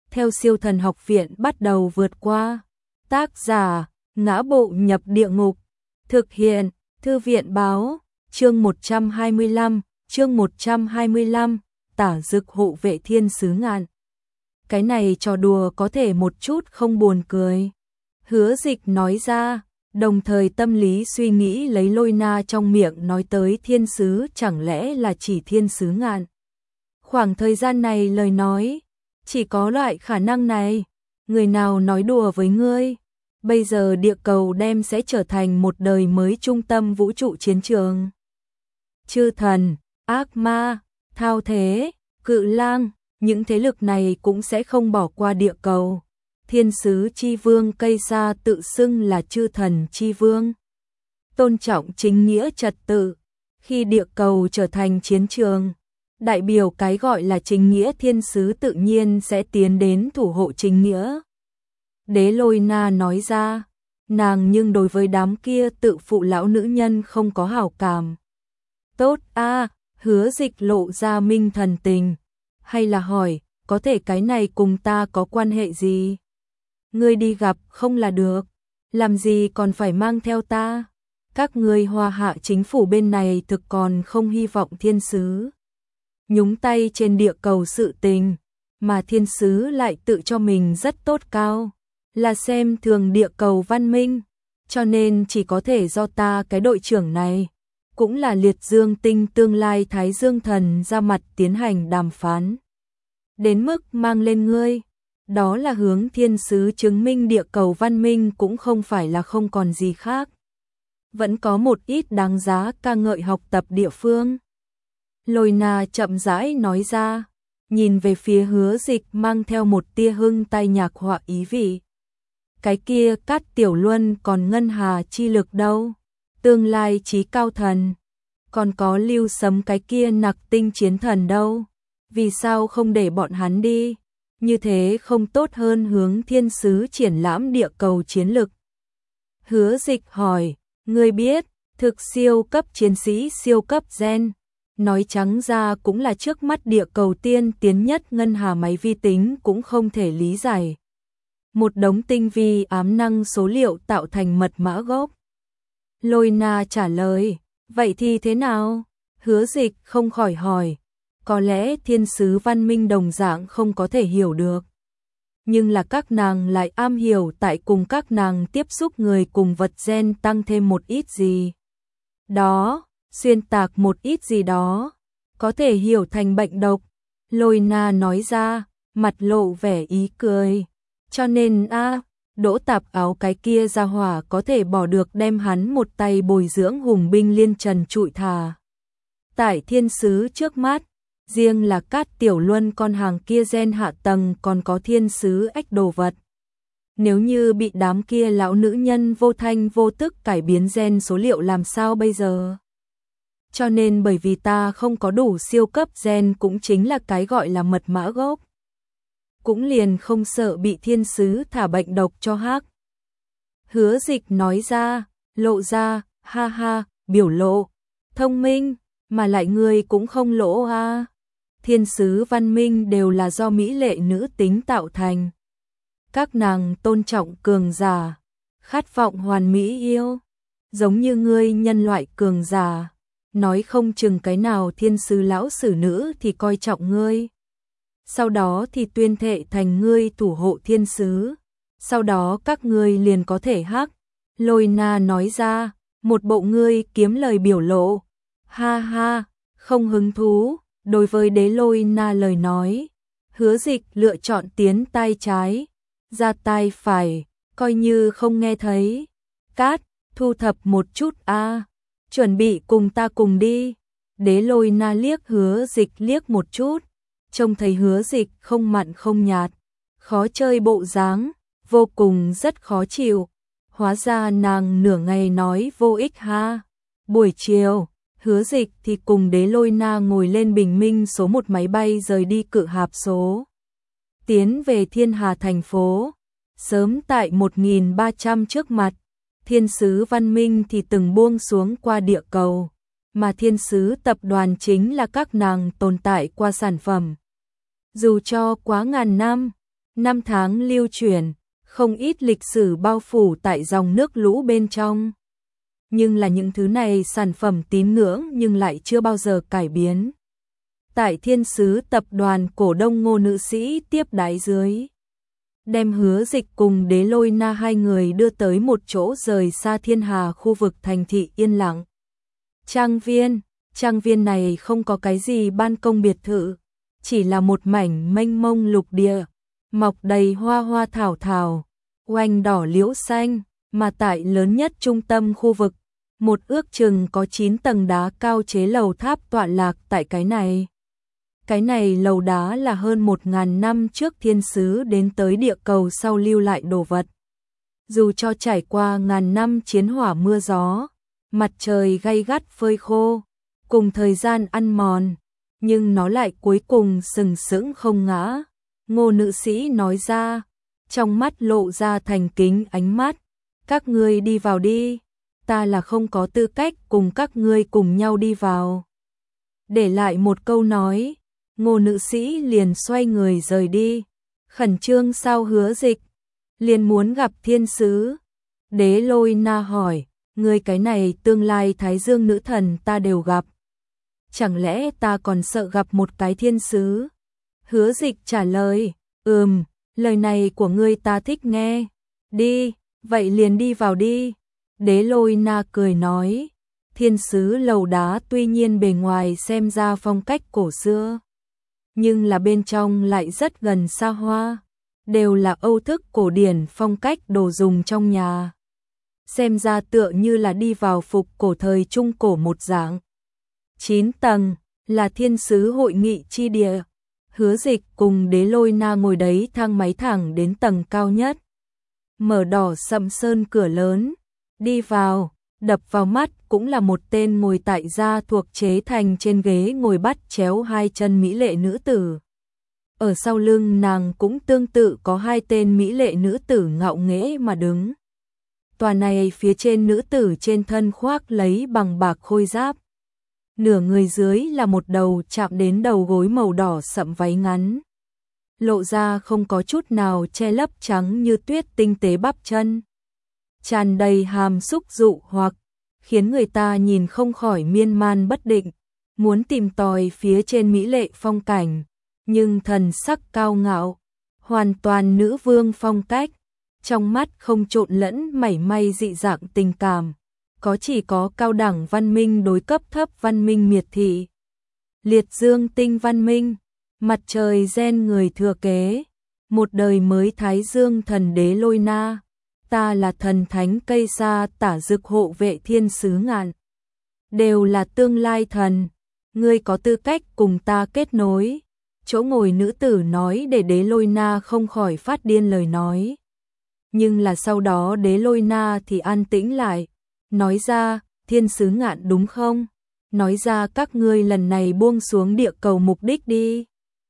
theo Siêu Thần Học Viện bắt đầu vượt qua. Tác giả: Ngã Bộ Nhập Địa Ngục. Thực hiện: Thư viện báo. Chương 125, Tả Dực hộ vệ thiên sứ ngạn. Cái này trò đùa có thể một chút không buồn cười. Hứa Dịch nói ra, đồng thời tâm lý suy nghĩ lấy Lôi Na trong miệng nói tới thiên sứ chẳng lẽ là chỉ thiên sứ ngạn. Khoảng thời gian này lời nói, chỉ có loại khả năng này. Người nào nói đùa với ngươi? Bây giờ địa cầu đem sẽ trở thành một đời mới trung tâm vũ trụ chiến trường. Chư thần, ác ma, thao thế, cự lang, những thế lực này cũng sẽ không bỏ qua địa cầu. Thiên sứ chi vương Cây Sa tự xưng là chư thần chi vương. Tôn trọng chính nghĩa trật tự. Khi địa cầu trở thành chiến trường, đại biểu cái gọi là chính nghĩa thiên sứ tự nhiên sẽ tiến đến thủ hộ chính nghĩa. Đế Lôi Na nói ra, nàng nhưng đối với đám kia tự phụ lão nữ nhân không có hảo cảm. Tốt a, Hứa Dịch lộ ra minh thần tình, hay là hỏi, có thể cái này cùng ta có quan hệ gì? Ngươi đi gặp không là được, làm gì còn phải mang theo ta? Các ngươi Hoa Hạ chính phủ bên này thực còn không hy vọng thiên sứ nhúng tay trên địa cầu sự tình, mà thiên sứ lại tự cho mình rất tốt cao, là xem thường địa cầu văn minh, cho nên chỉ có thể do ta cái đội trưởng này, cũng là Liệt Dương Tinh tương lai Thái Dương Thần ra mặt tiến hành đàm phán. Đến mức mang lên ngươi, đó là hướng thiên sứ chứng minh địa cầu văn minh cũng không phải là không còn gì khác. Vẫn có một ít đáng giá ca ngợi học tập địa phương. Lôi Na chậm rãi nói ra, nhìn về phía Hứa Dịch mang theo một tia hưng tay nhạc họa ý vị. Cái kia Cát Tiểu Luân còn ngân hà chi lực đâu? Tương lai chí cao thần. Còn có Lưu Sấm cái kia Nặc Tinh chiến thần đâu? Vì sao không để bọn hắn đi? Như thế không tốt hơn hướng thiên sứ triển lãm địa cầu chiến lực? Hứa Dịch hỏi, ngươi biết, thực siêu cấp chiến sĩ siêu cấp gen, nói trắng ra cũng là trước mắt địa cầu tiên tiến nhất ngân hà máy vi tính cũng không thể lý giải. Một đống tinh vi ám năng số liệu tạo thành mật mã gốc. Lôi Na trả lời, vậy thì thế nào? Hứa Dịch không khỏi hỏi, có lẽ thiên sứ văn minh đồng dạng không có thể hiểu được. Nhưng là các nàng lại am hiểu tại cùng các nàng tiếp xúc người cùng vật gen tăng thêm một ít gì. Đó, xuyên tạc một ít gì đó, có thể hiểu thành bệnh độc. Lôi Na nói ra, mặt lộ vẻ ý cười. Cho nên Đỗ Tạp Áo cái kia ra hỏa có thể bỏ được đem hắn một tay bồi dưỡng hùng binh liên trần trụi thà. Tại thiên sứ trước mắt, riêng là Cát Tiểu Luân con hàng kia gen hạ tầng còn có thiên sứ ách đồ vật. Nếu như bị đám kia lão nữ nhân vô thanh vô tức cải biến gen số liệu làm sao bây giờ? Cho nên bởi vì ta không có đủ siêu cấp gen cũng chính là cái gọi là mật mã gốc. Cũng liền không sợ bị thiên sứ thả bệnh độc cho hắc. Hứa Dịch nói ra, lộ ra, ha ha, biểu lộ. Thông minh, mà lại người cũng không lỗ a. Thiên sứ văn minh đều là do mỹ lệ nữ tính tạo thành. Các nàng tôn trọng cường giả, khát vọng hoàn mỹ yêu. Giống như ngươi nhân loại cường giả, nói không chừng cái nào thiên sứ lão sử nữ thì coi trọng ngươi. Sau đó thì tuyên thệ thành ngươi thủ hộ thiên sứ. Sau đó các ngươi liền có thể hắc. Lôi Na nói ra, một bộ ngươi kiếm lời biểu lộ. Ha ha, không hứng thú. Đối với Đế Lôi Na lời nói, Hứa Dịch lựa chọn tiến tai trái, ra tai phải, coi như không nghe thấy. Cát, thu thập một chút chuẩn bị cùng ta cùng đi. Đế Lôi Na liếc Hứa Dịch liếc một chút, trông thấy Hứa Dịch không mặn không nhạt, khó chơi bộ dáng, vô cùng rất khó chịu. Hóa ra nàng nửa ngày nói vô ích ha. Buổi chiều, Hứa Dịch thì cùng Đế Lôi Na ngồi lên bình minh số 1 máy bay rời đi Cự Hạp số. Tiến về Thiên Hà thành phố. Sớm tại 1300 trước mặt, thiên sứ văn minh thì từng buông xuống qua địa cầu, mà thiên sứ tập đoàn chính là các nàng tồn tại qua sản phẩm. Dù cho quá ngàn năm, Năm tháng lưu truyền, không ít lịch sử bao phủ tại dòng nước lũ bên trong. Nhưng là những thứ này sản phẩm tín ngưỡng nhưng lại chưa bao giờ cải biến. Tại Thiên Sứ tập đoàn cổ đông Ngô nữ sĩ tiếp đái dưới, đem Hứa Dịch cùng Đế Lôi Na hai người đưa tới một chỗ rời xa thiên hà khu vực thành thị yên lặng. Trang viên này không có cái gì ban công biệt thự, chỉ là một mảnh mênh mông lục địa, mọc đầy hoa hoa thảo thảo, oanh đỏ liễu xanh, mà tại lớn nhất trung tâm khu vực, một ước chừng có 9 tầng đá cao chế lầu tháp tọa lạc tại cái này. Cái này lầu đá là hơn 1000 năm trước thiên sứ đến tới địa cầu sau lưu lại đồ vật. Dù cho trải qua ngàn năm chiến hỏa mưa gió, mặt trời gay gắt phơi khô, cùng thời gian ăn mòn, nhưng nó lại cuối cùng sừng sững không ngã. Ngô nữ sĩ nói ra, trong mắt lộ ra thành kính ánh mắt, các ngươi đi vào đi, ta là không có tư cách cùng các ngươi cùng nhau đi vào. Để lại một câu nói, Ngô nữ sĩ liền xoay người rời đi, khẩn trương sao Hứa Dịch, liền muốn gặp thiên sứ. Đế Lôi Na hỏi, ngươi cái này tương lai Thái Dương nữ thần ta đều gặp, chẳng lẽ ta còn sợ gặp một cái thiên sứ? Hứa Dịch trả lời, lời này của ngươi ta thích nghe, đi, vậy liền đi vào đi. Đế Lôi Na cười nói, thiên sứ lầu đá tuy nhiên bề ngoài xem ra phong cách cổ xưa, nhưng là bên trong lại rất gần xa hoa, đều là Âu thức cổ điển phong cách đồ dùng trong nhà. Xem ra tựa như là đi vào phục cổ thời trung cổ một dạng. 9 tầng, là thiên sứ hội nghị chi địa. Hứa Dịch cùng Đế Lôi Na ngồi đấy thang máy thẳng đến tầng cao nhất. Mở đỏ sậm sơn cửa lớn, đi vào, đập vào mắt cũng là một tên ngồi tại gia thuộc chế thành trên ghế ngồi bắt chéo hai chân mỹ lệ nữ tử. Ở sau lưng nàng cũng tương tự có hai tên mỹ lệ nữ tử ngạo nghễ mà đứng. Tòa này phía trên nữ tử trên thân khoác lấy bằng bạc khôi giáp. Nửa người dưới là một đầu chạm đến đầu gối màu đỏ sậm váy ngắn. Lộ ra không có chút nào che lấp trắng như tuyết tinh tế bắp chân. Tràn đầy hàm xúc dụ hoặc, khiến người ta nhìn không khỏi miên man bất định, muốn tìm tòi phía trên mỹ lệ phong cảnh, nhưng thần sắc cao ngạo, hoàn toàn nữ vương phong cách, trong mắt không trộn lẫn mảy may dị dạng tình cảm, chỉ có cao đẳng văn minh đối cấp thấp văn minh miệt thị. Liệt dương tinh văn minh, mặt trời gen người thừa kế, một đời mới Thái Dương thần Đế Lôi Na. Ta là thần thánh cây sa tả dực hộ vệ thiên sứ ngạn. Đều là tương lai thần. Ngươi có tư cách cùng ta kết nối. Chỗ ngồi nữ tử nói để Đế Lôi Na không khỏi phát điên lời nói. Nhưng là sau đó Đế Lôi Na thì an tĩnh lại. Nói ra, thiên sứ ngạn đúng không? Nói ra các ngươi lần này buông xuống địa cầu mục đích đi.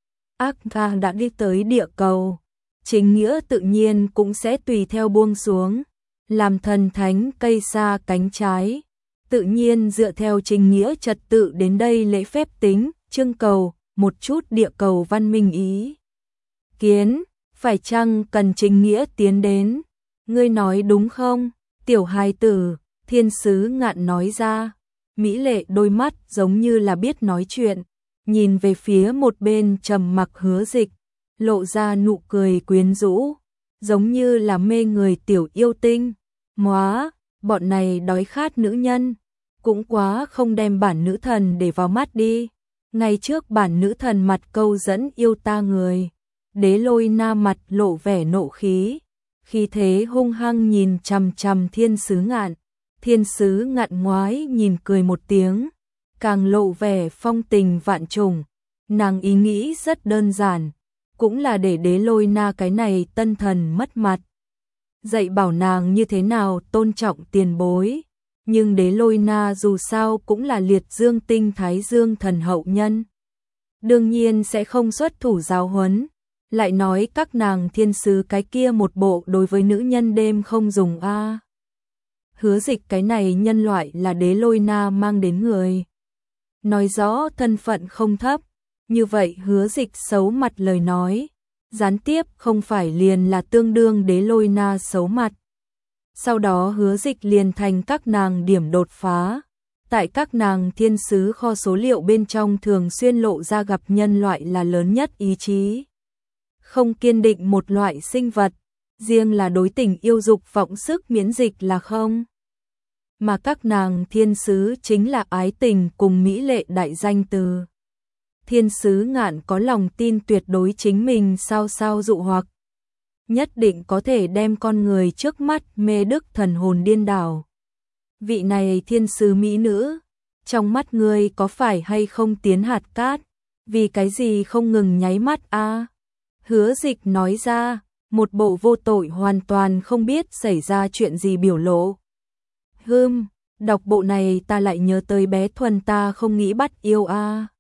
Ác-ca đã đi tới địa cầu. Chính nghĩa tự nhiên cũng sẽ tùy theo buông xuống, làm thần thánh cây sa cánh trái, tự nhiên dựa theo chính nghĩa trật tự đến đây lễ phép tính, trưng cầu, một chút địa cầu văn minh ý. Kiến, phải chăng cần chính nghĩa tiến đến? Ngươi nói đúng không? Tiểu hài tử, thiên sứ ngạn nói ra, mỹ lệ đôi mắt giống như là biết nói chuyện, nhìn về phía một bên trầm mặc Hứa Dịch. Lộ ra nụ cười quyến rũ, giống như là mê người tiểu yêu tinh. Móa, bọn này đói khát nữ nhân, cũng quá không đem bản nữ thần để vào mắt đi. Ngay trước bản nữ thần mặt câu dẫn yêu ta người, Đế Lôi Na mặt lộ vẻ nộ khí, khi thế hung hăng nhìn chằm chằm thiên sứ ngạn. Thiên sứ ngạn ngoái nhìn cười một tiếng, càng lộ vẻ phong tình vạn trùng. Nàng ý nghĩ rất đơn giản, cũng là để Đế Lôi Na cái này tân thần mất mặt. Dạy bảo nàng như thế nào tôn trọng tiền bối. Nhưng Đế Lôi Na dù sao cũng là liệt dương tinh Thái Dương thần hậu nhân. Đương nhiên sẽ không xuất thủ giáo huấn. Lại nói các nàng thiên sứ cái kia một bộ đối với nữ nhân đêm không dùng a. Hứa Dịch cái này nhân loại là Đế Lôi Na mang đến người. Nói rõ thân phận không thấp. Như vậy Hứa Dịch xấu mặt lời nói, gián tiếp không phải liền là tương đương đế lôi na xấu mặt. Sau đó Hứa Dịch liền thành các nàng điểm đột phá. Tại các nàng thiên sứ kho số liệu bên trong thường xuyên lộ ra gặp nhân loại là lớn nhất ý chí không kiên định một loại sinh vật, riêng là đối tình yêu dục vọng sức miễn dịch là không. Mà các nàng thiên sứ chính là ái tình cùng mỹ lệ đại danh từ. Thiên sứ Ngạn có lòng tin tuyệt đối chính mình sao dụ hoặc, nhất định có thể đem con người trước mắt mê đức thần hồn điên đảo. Vị này thiên sứ mỹ nữ, trong mắt ngươi có phải hay không tiến hạt cát, vì cái gì không ngừng nháy mắt a? Hứa Dịch nói ra, một bộ vô tội hoàn toàn không biết xảy ra chuyện gì biểu lộ. Đọc bộ này ta lại nhớ tới bé Thuần ta không nghĩ bắt yêu a.